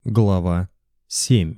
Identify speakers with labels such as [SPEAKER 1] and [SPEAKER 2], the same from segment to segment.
[SPEAKER 1] Глава 7.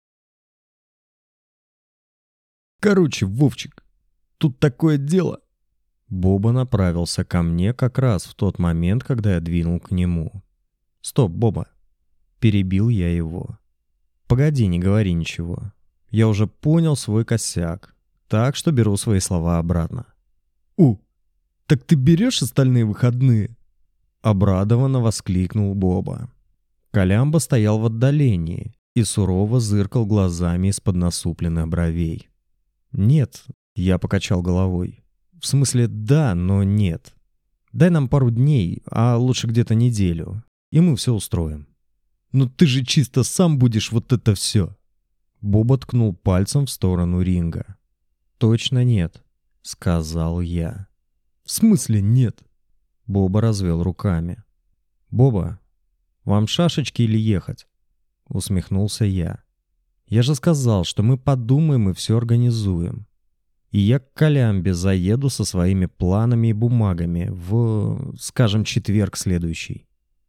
[SPEAKER 1] Короче, Вовчик, тут такое дело. Боба направился ко мне как раз в тот момент, когда я двинул к нему. Стоп, Боба. Перебил я его. Погоди, не говори ничего. Я уже понял свой косяк, так что беру свои слова обратно. Так ты берешь остальные выходные? Обрадованно воскликнул Боба. Колямба стоял в отдалении и сурово зыркал глазами из-под насупленных бровей. «Нет», — я покачал головой. «В смысле, да, но нет. Дай нам пару дней, а лучше где-то неделю, и мы все устроим». «Но ты же чисто сам будешь вот это все!» Боба ткнул пальцем в сторону ринга. «Точно нет», — сказал я. «В смысле нет?» Боба развел руками. «Боба, вам шашечки или ехать?» Усмехнулся я. «Я же сказал, что мы подумаем и все организуем. И я к Колямбе заеду со своими планами и бумагами в, скажем, четверг следующий».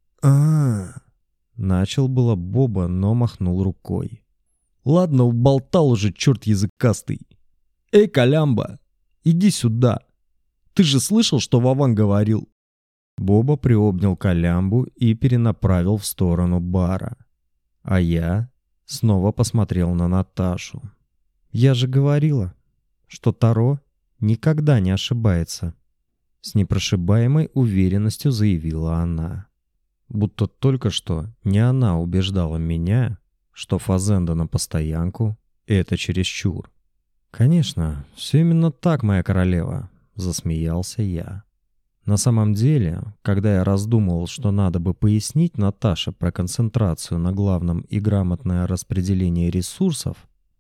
[SPEAKER 1] Начал было Боба, но махнул рукой. «Ладно, уболтал уже, черт языкастый. Эй, Колямба, иди сюда. Ты же слышал, что Вован говорил?» Боба приобнял Колямбу и перенаправил в сторону бара. А я снова посмотрел на Наташу. «Я же говорила, что Таро никогда не ошибается», — с непрошибаемой уверенностью заявила она. Будто только что не она убеждала меня, что фазенда на постоянку — это чересчур. «Конечно, все именно так, моя королева», — засмеялся я. На самом деле, когда я раздумывал, что надо бы пояснить Наташе про концентрацию на главном и грамотное распределение ресурсов,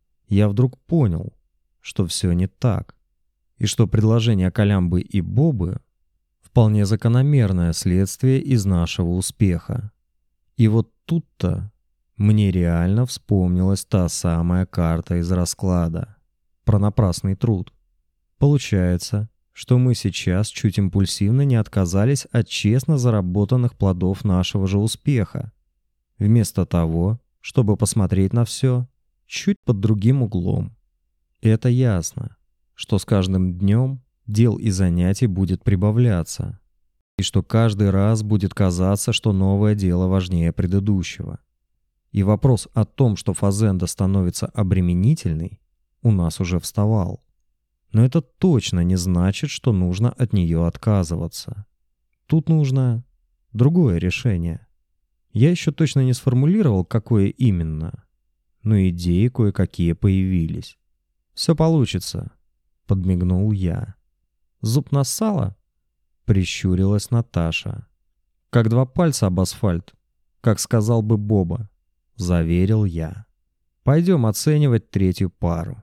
[SPEAKER 1] я вдруг понял, что все не так, и что предложение Колямбы и Бобы вполне закономерное следствие из нашего успеха. И вот тут-то мне реально вспомнилась та самая карта из расклада про напрасный труд. Получается, что мы сейчас чуть импульсивно не отказались от честно заработанных плодов нашего же успеха, вместо того, чтобы посмотреть на все чуть под другим углом. И это ясно, что с каждым днем дел и занятий будет прибавляться, и что каждый раз будет казаться, что новое дело важнее предыдущего. И вопрос о том, что фазенда становится обременительной, у нас уже вставал. Но это точно не значит, что нужно от нее отказываться. Тут нужно другое решение. Я еще точно не сформулировал, какое именно, но идеи кое-какие появились. «Все получится», — подмигнул я. «Зуб на сало?» — прищурилась Наташа. «Как два пальца об асфальт, как сказал бы Боба», — заверил я. «Пойдем оценивать третью пару».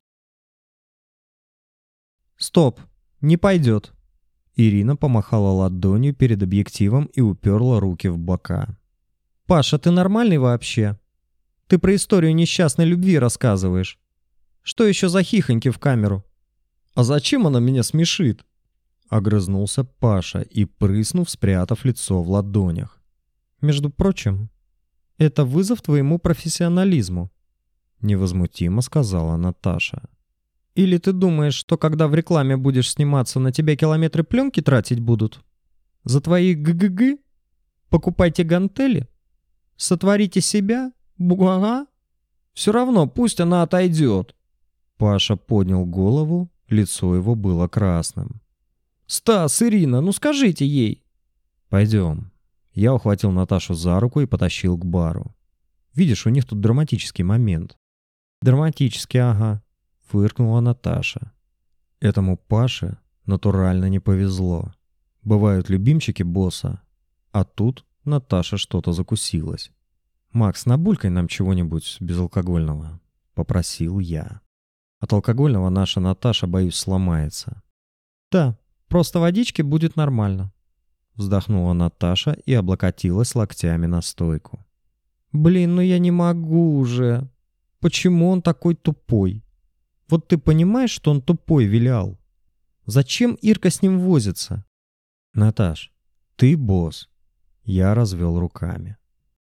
[SPEAKER 1] «Стоп, не пойдет!» Ирина помахала ладонью перед объективом и уперла руки в бока. «Паша, ты нормальный вообще? Ты про историю несчастной любви рассказываешь. Что еще за хихоньки в камеру?» «А зачем она меня смешит?» Огрызнулся Паша и, прыснув, спрятав лицо в ладонях. «Между прочим, это вызов твоему профессионализму», невозмутимо сказала Наташа. «Или ты думаешь, что когда в рекламе будешь сниматься, на тебя километры пленки тратить будут? За твои ГГГ? Покупайте гантели? Сотворите себя? Бугага? Все равно, пусть она отойдет». Паша поднял голову, лицо его было красным. «Стас, Ирина, ну скажите ей!» «Пойдем». Я ухватил Наташу за руку и потащил к бару. «Видишь, у них тут драматический момент». «Драматический, ага», — фыркнула Наташа. Этому Паше натурально не повезло. Бывают любимчики босса, а тут Наташа что-то закусилась. «Макс, набулькай нам чего-нибудь безалкогольного», — попросил я. От алкогольного наша Наташа, боюсь, сломается. «Да, просто водички будет нормально», — вздохнула Наташа и облокотилась локтями на стойку. «Блин, ну я не могу уже. Почему он такой тупой? Вот ты понимаешь, что он тупой, Вилял? Зачем Ирка с ним возится?» «Наташ, ты босс». Я развел руками.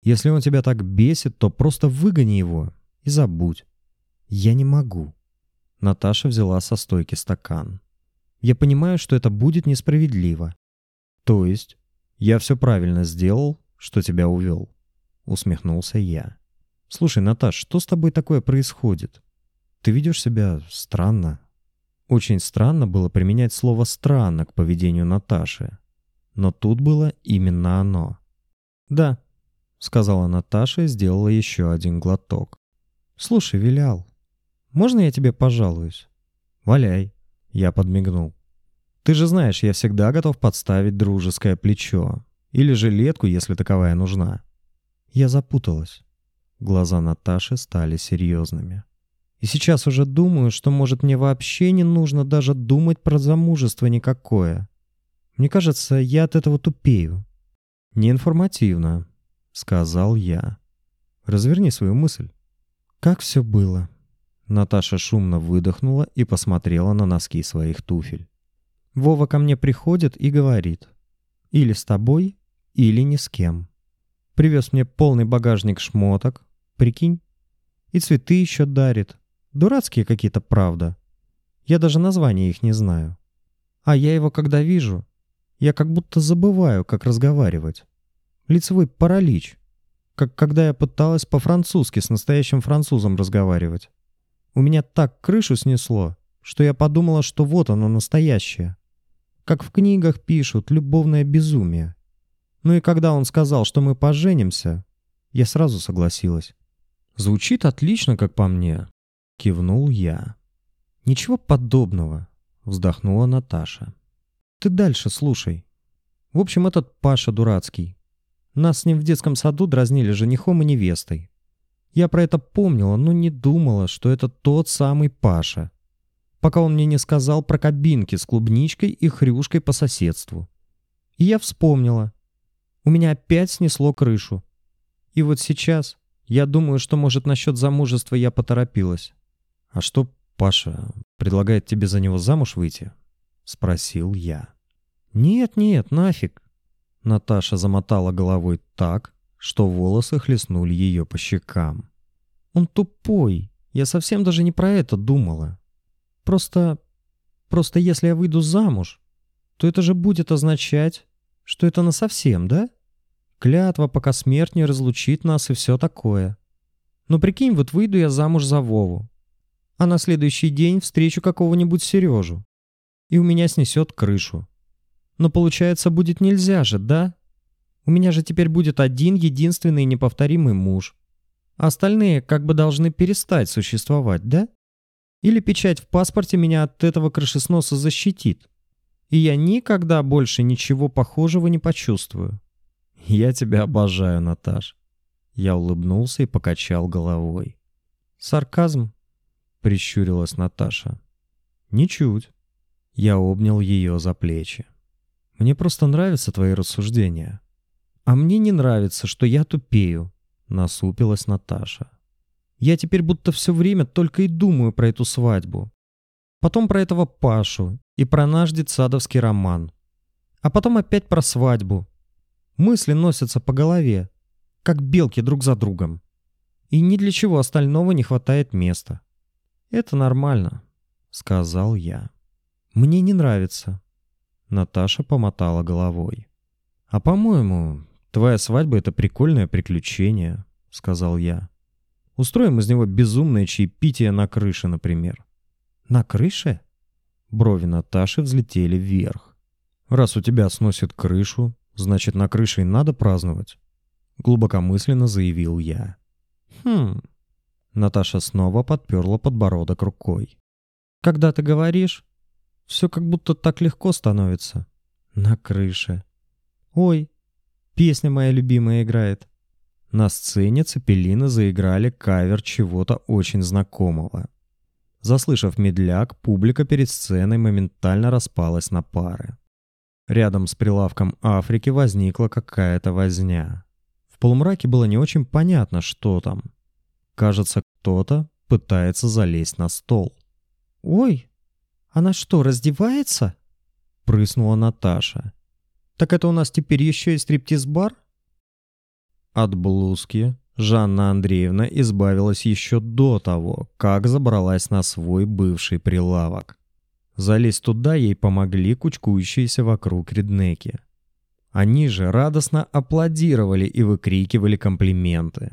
[SPEAKER 1] Если он тебя так бесит, то просто выгони его и забудь. Я не могу. Наташа взяла со стойки стакан. Я понимаю, что это будет несправедливо. То есть, я все правильно сделал, что тебя увел. Усмехнулся я. Слушай, Наташ, что с тобой такое происходит? Ты ведешь себя странно. Очень странно было применять слово «странно» к поведению Наташи. Но тут было именно оно. «Да», — сказала Наташа и сделала еще один глоток. «Слушай, Вилял, можно я тебе пожалуюсь?» «Валяй», — я подмигнул. «Ты же знаешь, я всегда готов подставить дружеское плечо. Или жилетку, если таковая нужна». Я запуталась. Глаза Наташи стали серьезными. И сейчас уже думаю, что, может, мне вообще не нужно даже думать про замужество никакое. Мне кажется, я от этого тупею. «Неинформативно», — сказал я. «Разверни свою мысль». «Как все было?» Наташа шумно выдохнула и посмотрела на носки своих туфель. «Вова ко мне приходит и говорит: или с тобой, или ни с кем. Привез мне полный багажник шмоток, прикинь, и цветы еще дарит. Дурацкие какие-то, правда. Я даже названия их не знаю. А я его когда вижу, я как будто забываю, как разговаривать. Лицевой паралич. Как когда я пыталась по-французски с настоящим французом разговаривать. У меня так крышу снесло, что я подумала, что вот оно настоящее. Как в книгах пишут, любовное безумие. Ну и когда он сказал, что мы поженимся, я сразу согласилась. «Звучит отлично, как по мне», — кивнул я. «Ничего подобного», — вздохнула Наташа. «Ты дальше слушай. В общем, этот Паша дурацкий. Нас с ним в детском саду дразнили женихом и невестой. Я про это помнила, но не думала, что это тот самый Паша. Пока он мне не сказал про кабинки с клубничкой и хрюшкой по соседству. И я вспомнила. У меня опять снесло крышу. И вот сейчас я думаю, что, может, насчет замужества я поторопилась». «А что, Паша предлагает тебе за него замуж выйти?» — спросил я. «Нет, нафиг». Наташа замотала головой так, что волосы хлестнули ее по щекам. «Он тупой. Я совсем даже не про это думала. Просто если я выйду замуж, то это же будет означать, что это насовсем, да? Клятва, пока смерть не разлучит нас и все такое. Но прикинь, вот выйду я замуж за Вову, а на следующий день встречу какого-нибудь Сережу, и у меня снесет крышу. Но получается, будет нельзя же, да? У меня же теперь будет один единственный неповторимый муж. А остальные как бы должны перестать существовать, да? Или печать в паспорте меня от этого крышесноса защитит, и я никогда больше ничего похожего не почувствую». «Я тебя обожаю, Наташ». Я улыбнулся и покачал головой. «Сарказм?» — прищурилась Наташа. «Ничуть». Я обнял ее за плечи. «Мне просто нравятся твои рассуждения». «А мне не нравится, что я тупею», — насупилась Наташа. «Я теперь будто все время только и думаю про эту свадьбу. Потом про этого Пашу и про наш детсадовский роман. А потом опять про свадьбу. Мысли носятся по голове, как белки друг за другом. И ни для чего остального не хватает места». «Это нормально», — сказал я. «Мне не нравится». Наташа помотала головой. «А по-моему, твоя свадьба — это прикольное приключение», — сказал я. «Устроим из него безумное чаепитие на крыше, например». «На крыше?» Брови Наташи взлетели вверх. «Раз у тебя сносит крышу, значит, на крыше и надо праздновать», — глубокомысленно заявил я. «Хм...» Наташа снова подперла подбородок рукой. «Когда ты говоришь, все как будто так легко становится. На крыше. Ой, песня моя любимая играет». На сцене Цепелины заиграли кавер чего-то очень знакомого. Заслышав медляк, публика перед сценой моментально распалась на пары. Рядом с прилавком Африки возникла какая-то возня. В полумраке было не очень понятно, что там. Кажется, кто-то пытается залезть на стол. «Ой, она что, раздевается?» — прыснула Наташа. «Так это у нас теперь еще и стриптиз-бар?» От блузки Жанна Андреевна избавилась еще до того, как забралась на свой бывший прилавок. Залезть туда ей помогли кучкующиеся вокруг реднеки. Они же радостно аплодировали и выкрикивали комплименты.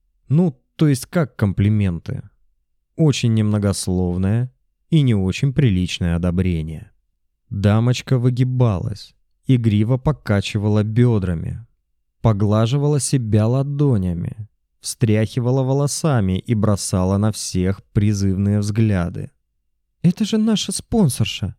[SPEAKER 1] Ну, то есть как комплименты? Очень немногословное и не очень приличное одобрение. Дамочка выгибалась, игриво покачивала бедрами, поглаживала себя ладонями, встряхивала волосами и бросала на всех призывные взгляды. «Это же наша спонсорша!»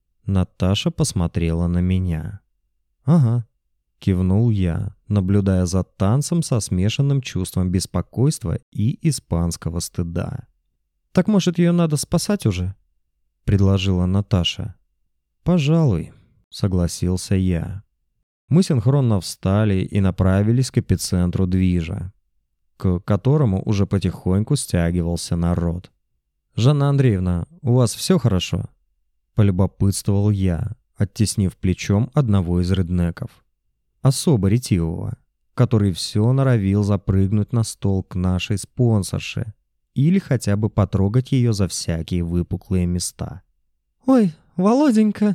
[SPEAKER 1] Наташа посмотрела на меня. «Ага», — кивнул я, наблюдая за танцем со смешанным чувством беспокойства и испанского стыда. «Так, может, ее надо спасать уже?» — предложила Наташа. «Пожалуй», — согласился я. Мы синхронно встали и направились к эпицентру движа, к которому уже потихоньку стягивался народ. «Жанна Андреевна, у вас все хорошо?» — полюбопытствовал я, оттеснив плечом одного из реднеков. Особо ретивого, который все норовил запрыгнуть на стол к нашей спонсорше или хотя бы потрогать ее за всякие выпуклые места.
[SPEAKER 2] «Ой, Володенька!»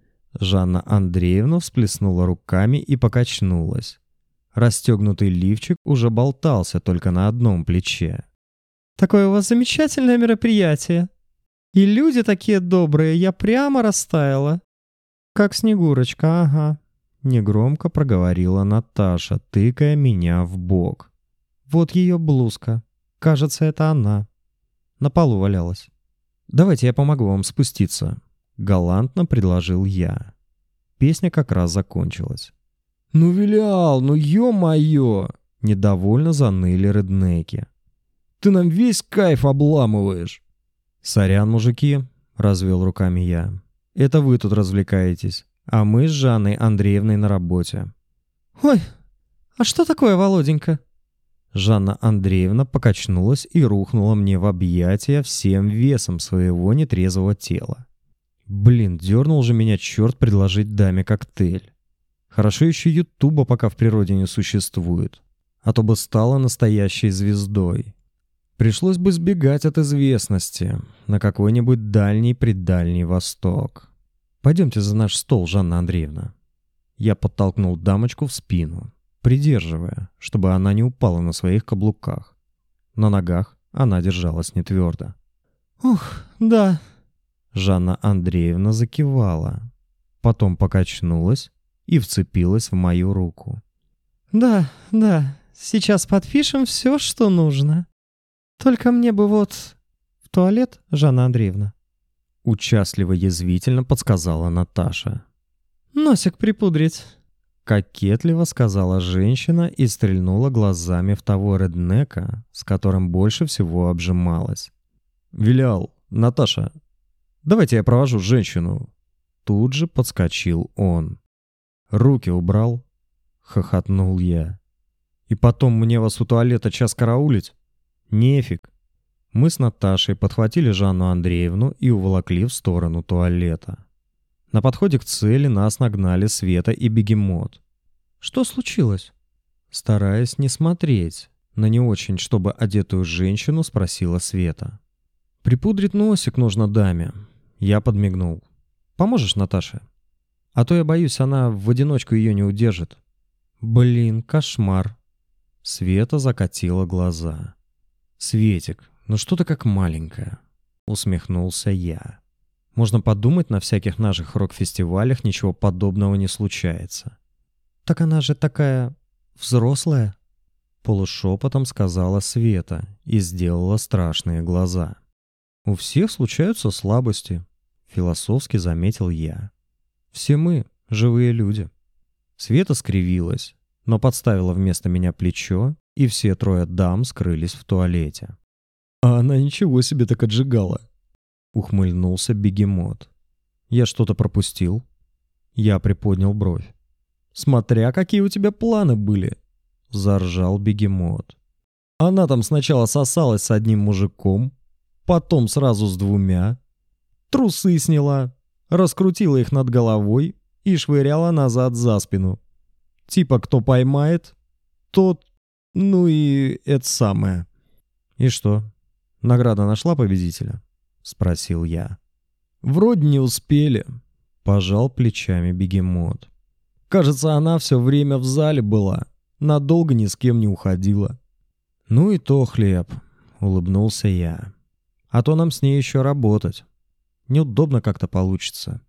[SPEAKER 1] Жанна Андреевна всплеснула руками и покачнулась. Расстегнутый лифчик уже болтался только на одном плече.
[SPEAKER 2] «Такое у вас замечательное мероприятие. И люди такие добрые, я прямо растаяла. Как Снегурочка, ага», — негромко проговорила Наташа, тыкая меня в бок. «Вот ее блузка. Кажется, это она. На полу валялась».
[SPEAKER 1] «Давайте я помогу вам спуститься», — галантно предложил я. Песня как раз закончилась. «Ну, Вилял, ну ё-моё!» — недовольно заныли реднеки. «Ты нам весь кайф обламываешь!» «Сорян, мужики», — развел руками я. «Это вы тут развлекаетесь, а мы с Жанной Андреевной на работе».
[SPEAKER 2] «Ой, а что такое, Володенька?»
[SPEAKER 1] Жанна Андреевна покачнулась и рухнула мне в объятия всем весом своего нетрезвого тела. Блин, дернул же меня черт предложить даме коктейль. Хорошо еще Ютуба пока в природе не существует, а то бы стала настоящей звездой. Пришлось бы сбегать от известности на какой-нибудь дальний-предальний восток. «Пойдемте за наш стол, Жанна Андреевна». Я подтолкнул дамочку в спину, придерживая, чтобы она не упала на своих каблуках. На ногах она держалась не твердо.
[SPEAKER 2] «Ух, да».
[SPEAKER 1] Жанна Андреевна закивала, потом покачнулась и вцепилась в мою руку.
[SPEAKER 2] «Да, да, сейчас подпишем все, что нужно. Только мне бы вот в туалет, Жанна Андреевна».
[SPEAKER 1] Участливо-язвительно подсказала Наташа.
[SPEAKER 2] «Носик припудрить».
[SPEAKER 1] Кокетливо сказала женщина и стрельнула глазами в того реднека, с которым больше всего обжималась. «Вилял, Наташа, давайте я провожу женщину». Тут же подскочил он. «Руки убрал?» — хохотнул я. «И потом мне вас у туалета час караулить? Нефиг». Мы с Наташей подхватили Жанну Андреевну и уволокли в сторону туалета. На подходе к цели нас нагнали Света и Бегемот.
[SPEAKER 2] «Что случилось?»
[SPEAKER 1] Стараясь не смотреть на не очень, чтобы одетую женщину, спросила Света. «Припудрить носик нужно даме». Я подмигнул. «Поможешь, Наташе? А то я боюсь, она в одиночку ее не удержит». «Блин, кошмар». Света закатила глаза. «Светик, ну что ты как маленькая?» Усмехнулся я. «Можно подумать, на всяких наших рок-фестивалях ничего подобного не случается».
[SPEAKER 2] «Так она же такая взрослая»,
[SPEAKER 1] — полушепотом сказала Света и сделала страшные глаза. «У всех случаются слабости», — философски заметил я. «Все мы — живые люди». Света скривилась, но подставила вместо меня плечо, и все трое дам скрылись в туалете. «А она ничего себе так отжигала», — ухмыльнулся Бегемот. «Я что-то пропустил?» Я приподнял бровь. «Смотря какие у тебя планы были», — заржал Бегемот. «Она там сначала сосалась с одним мужиком, потом сразу с двумя, трусы сняла, раскрутила их над головой и швыряла назад за спину. Типа кто поймает, тот Ну и это самое. И что, награда нашла победителя? Спросил я. Вроде не успели. Пожал плечами бегемот. Кажется, она все время в зале была. Надолго ни с кем не уходила. Ну и то хлеб, улыбнулся я. А то нам с ней еще работать. Неудобно как-то получится.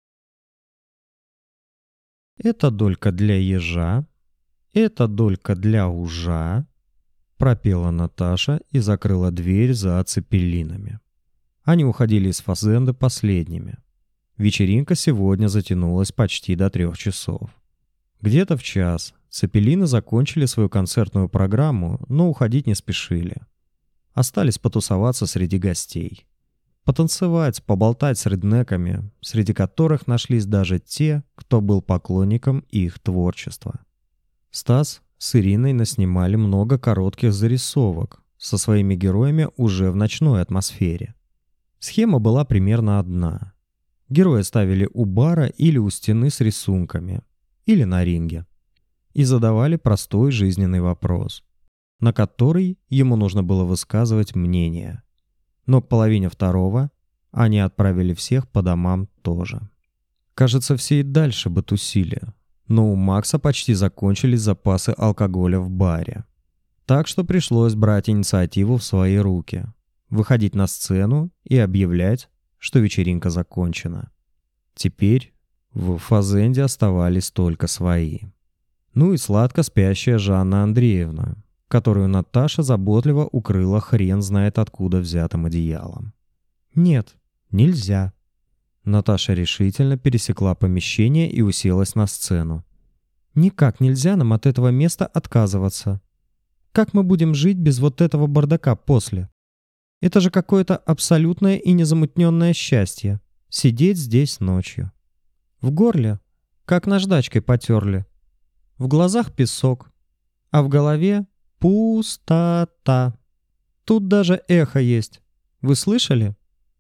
[SPEAKER 1] Это долька для ежа, это долька для ужа, пропела Наташа и закрыла дверь за цепелинами. Они уходили из фазенды последними. Вечеринка сегодня затянулась почти до 3 часов. Где-то в час цепелины закончили свою концертную программу, но уходить не спешили. Остались потусоваться среди гостей. Потанцевать, поболтать с реднеками, среди которых нашлись даже те, кто был поклонником их творчества. Стас с Ириной наснимали много коротких зарисовок со своими героями уже в ночной атмосфере. Схема была примерно одна. Героя ставили у бара или у стены с рисунками, или на ринге, и задавали простой жизненный вопрос, на который ему нужно было высказывать мнение. Но к половине второго они отправили всех по домам тоже. Кажется, все и дальше бы тусили, но у Макса почти закончились запасы алкоголя в баре. Так что пришлось брать инициативу в свои руки, выходить на сцену и объявлять, что вечеринка закончена. Теперь в фазенде оставались только свои. Ну и сладко спящая Жанна Андреевна, которую Наташа заботливо укрыла хрен знает откуда взятым одеялом. «Нет, нельзя». Наташа решительно пересекла помещение и уселась на сцену. «Никак нельзя нам от этого места отказываться. Как мы будем жить без вот этого бардака после? Это же какое-то абсолютное и незамутненное счастье — сидеть здесь ночью. В горле, как наждачкой потерли. В глазах песок, а в голове пустота. Тут даже эхо есть. Вы слышали?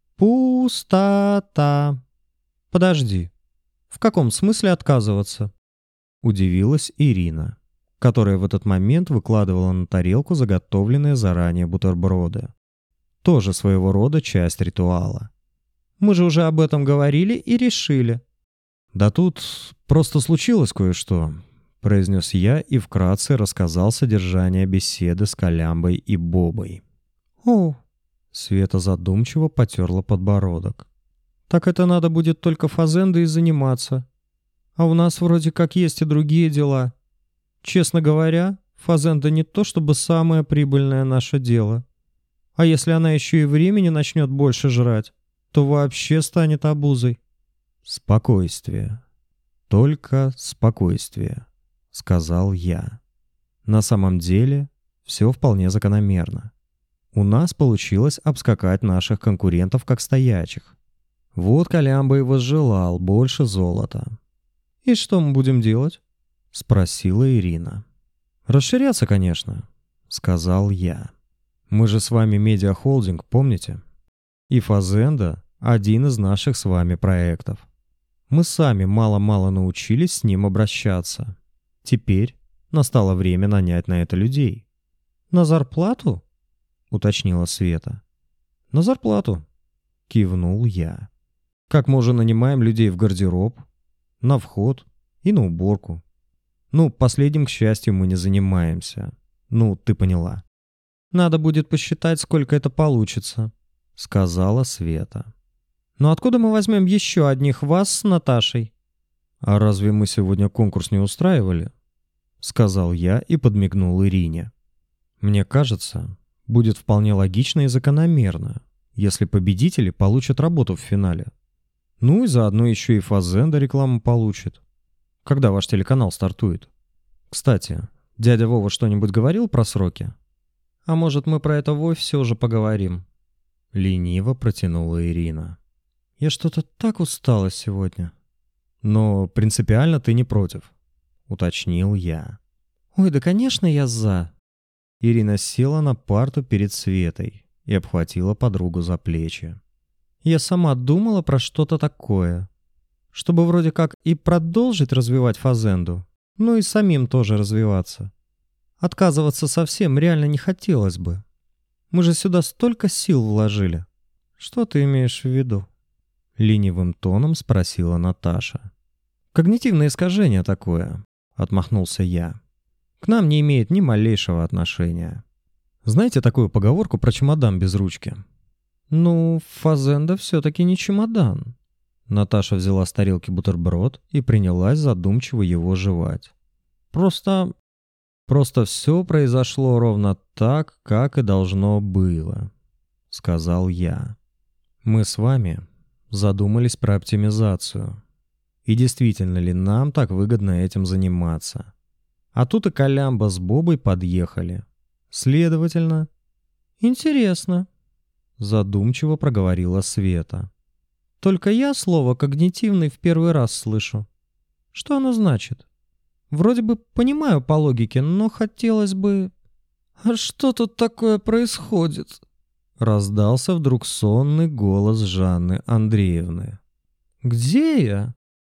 [SPEAKER 1] Пустота. Подожди. В каком смысле отказываться? Удивилась Ирина, которая в этот момент выкладывала на тарелку заготовленные заранее бутерброды. Тоже своего рода часть ритуала. Мы же уже об этом говорили и решили. Да тут просто случилось кое-что, произнес я и вкратце рассказал содержание беседы с Колямбой и Бобой. «О!» — Света задумчиво потерла подбородок. «Так это надо будет только фазендой заниматься. А у нас вроде как есть и другие дела. Честно говоря, фазенда не то чтобы самое прибыльное наше дело. А если она еще и времени начнет больше жрать, то вообще станет обузой». «Спокойствие. Только спокойствие», — сказал я. На самом деле, все вполне закономерно. У нас получилось обскакать наших конкурентов как стоячих. Вот Колямба и возжелал больше золота. «И что мы будем делать?» — спросила Ирина. «Расширяться, конечно», — сказал я. «Мы же с вами медиахолдинг, помните? И фазенда — один из наших с вами проектов. Мы сами мало-мало научились с ним обращаться. Теперь настало время нанять на это людей». «На зарплату?» — уточнила Света. «На зарплату», — кивнул я. «Как мы уже нанимаем людей в гардероб, на вход и на уборку. Ну, последним, к счастью, мы не занимаемся. Ну, ты поняла». «Надо будет посчитать, сколько это получится», — сказала Света. «Но откуда мы возьмем еще одних вас с Наташей?» «А разве мы сегодня конкурс не устраивали?» — сказал я и подмигнул Ирине. «Мне кажется, будет вполне логично и закономерно, если победители получат работу в финале. Ну и заодно еще и фазенда рекламу получит. Когда ваш телеканал стартует? Кстати, дядя Вова что-нибудь говорил про сроки?» «А может, мы про это вовсе все уже поговорим?» Лениво протянула Ирина. «Я что-то так устала сегодня». «Но принципиально ты не против», — уточнил я. «Ой, да конечно я за». Ирина села на парту перед Светой и обхватила подругу за плечи. «Я сама думала про что-то такое, чтобы вроде как и продолжить развивать фазенду, ну и самим тоже развиваться.
[SPEAKER 2] Отказываться совсем реально не хотелось бы. Мы же сюда столько сил вложили. Что ты имеешь в виду? Ленивым тоном спросила Наташа. Когнитивное искажение такое, отмахнулся я. К нам не имеет ни малейшего отношения. Знаете такую поговорку про чемодан без ручки? Ну, фазенда все-таки не чемодан. Наташа взяла с тарелки бутерброд и принялась задумчиво его жевать. Просто все произошло ровно так, как и должно было, сказал я. Мы с вами задумались про оптимизацию. И действительно ли нам так выгодно этим заниматься? А тут и Колямба с Бобой подъехали. Следовательно, интересно, задумчиво проговорила Света. Только я слово «когнитивный» в первый раз слышу. Что оно значит? Вроде бы понимаю по логике, но хотелось бы... А что тут такое происходит? Раздался вдруг сонный голос Жанны Андреевны. Где я?